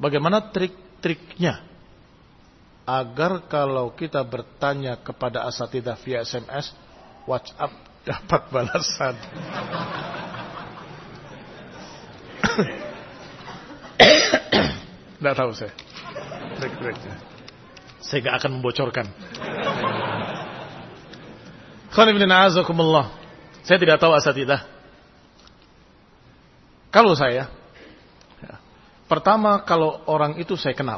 bagaimana trik-triknya agar kalau kita bertanya kepada asatidzah via SMS, WhatsApp dapat balasan? Tidak tahu saya trik-triknya. Saya gak akan membocorkan. Saya tidak tahu asatidzah. Kalau saya, pertama kalau orang itu saya kenal,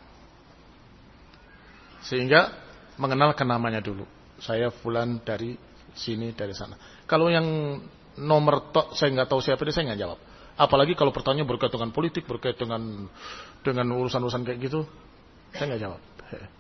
sehingga mengenalkan namanya dulu. Saya fulan dari sini, dari sana. Kalau yang nomor tok saya nggak tahu siapa dia, saya nggak jawab. Apalagi kalau pertanyaan berkaitan dengan politik, berkaitan dengan urusan-urusan kayak gitu, saya nggak jawab.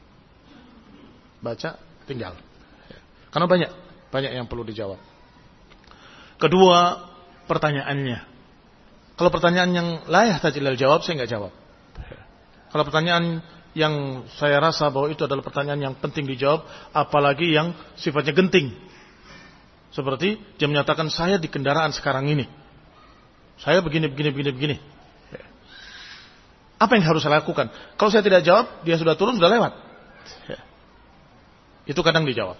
Baca, tinggal. Karena banyak yang perlu dijawab. Kedua, pertanyaannya. Kalau pertanyaan yang la yahtaj ilal jawab, saya nggak jawab. Kalau pertanyaan yang saya rasa bahwa itu adalah pertanyaan yang penting dijawab, apalagi yang sifatnya genting. Seperti dia menyatakan, saya di kendaraan sekarang ini, saya begini. Apa yang harus saya lakukan? Kalau saya tidak jawab, dia sudah turun, sudah lewat. Itu kadang dijawab.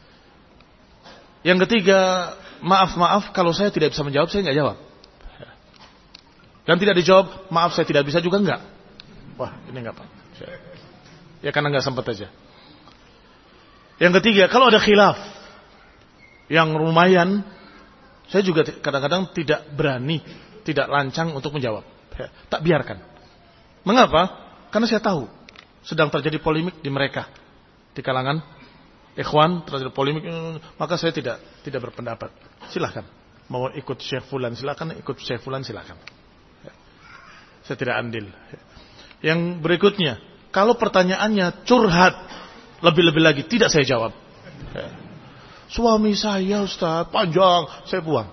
Yang ketiga, maaf, kalau saya tidak bisa menjawab, saya nggak jawab. Dan tidak dijawab, maaf saya tidak bisa juga enggak. Wah, ini enggak apa. Ya karena enggak sempat aja. Yang ketiga, kalau ada khilaf yang lumayan, saya juga kadang-kadang tidak berani, tidak lancang untuk menjawab. Tak biarkan. Mengapa? Karena saya tahu sedang terjadi polemik di mereka, di kalangan ikhwan terjadi polemik, maka saya tidak berpendapat. Silakan. Mau ikut Syekh Fulan silakan, ikut Syekh Fulan silakan. Saya tidak andil. Yang berikutnya, kalau pertanyaannya curhat, lebih-lebih lagi tidak saya jawab. Suami saya Ustaz, panjang, saya buang.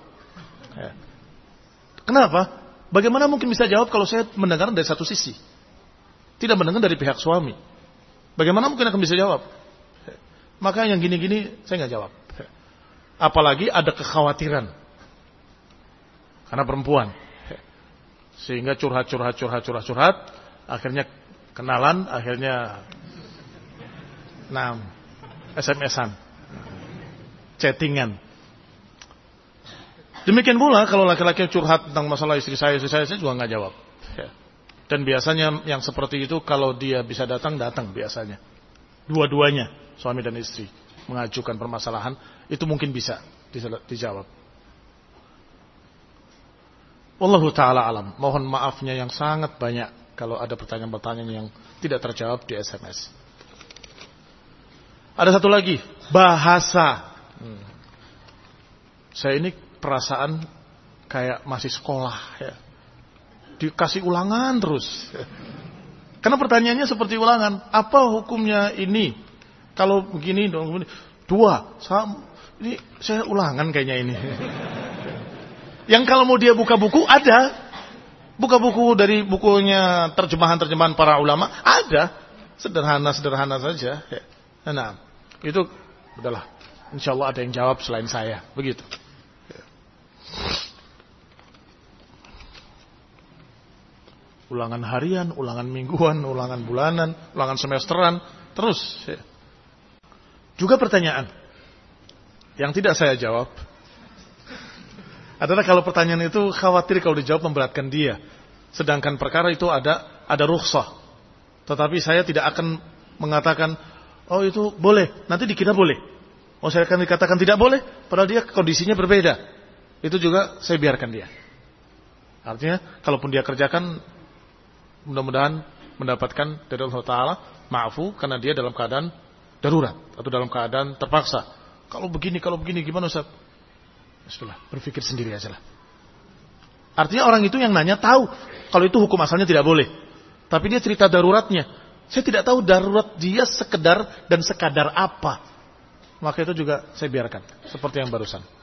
Kenapa? Bagaimana mungkin bisa jawab kalau saya mendengar dari satu sisi, tidak mendengar dari pihak suami? Bagaimana mungkin akan bisa jawab? Maka yang gini-gini saya nggak jawab. Apalagi ada kekhawatiran karena perempuan, sehingga curhat, akhirnya kenalan, akhirnya SMS-an, chattingan. Demikian pula kalau laki-laki curhat tentang masalah istri saya juga nggak jawab. Dan biasanya yang seperti itu kalau dia bisa datang biasanya. Dua-duanya, suami dan istri, mengajukan permasalahan, itu mungkin bisa dijawab. Wallahu ta'ala alam. Mohon maafnya yang sangat banyak kalau ada pertanyaan-pertanyaan yang tidak terjawab di SMS. Ada satu lagi, bahasa. Saya ini perasaan kayak masih sekolah ya. Dikasih ulangan terus. Karena pertanyaannya seperti ulangan. Apa hukumnya ini? Kalau begini, dua. Ini saya ulangan kayaknya ini. Yang kalau mau dia buka buku, ada. Buka buku dari bukunya terjemahan-terjemahan para ulama, ada. Sederhana-sederhana saja. Nah, itu udahlah. InsyaAllah ada yang jawab selain saya. Begitu. Ulangan harian, ulangan mingguan, ulangan bulanan, ulangan semesteran, terus. Juga pertanyaan yang tidak saya jawab adalah kalau pertanyaan itu khawatir kalau dijawab memberatkan dia. Sedangkan perkara itu ada rukhsah. Tetapi saya tidak akan mengatakan, oh itu boleh, nanti dikira boleh. Oh saya akan dikatakan tidak boleh, padahal dia kondisinya berbeda. Itu juga saya biarkan dia. Artinya, kalaupun dia kerjakan, mudah-mudahan mendapatkan dari Allah Ta'ala ma'fu, karena dia dalam keadaan darurat atau dalam keadaan terpaksa. Kalau begini gimana Ustaz? Sudah, berpikir sendiri aja lah. Artinya orang itu yang nanya tahu kalau itu hukum asalnya tidak boleh. Tapi dia cerita daruratnya. Saya tidak tahu darurat dia sekedar dan sekadar apa. Maka itu juga saya biarkan. Seperti yang barusan.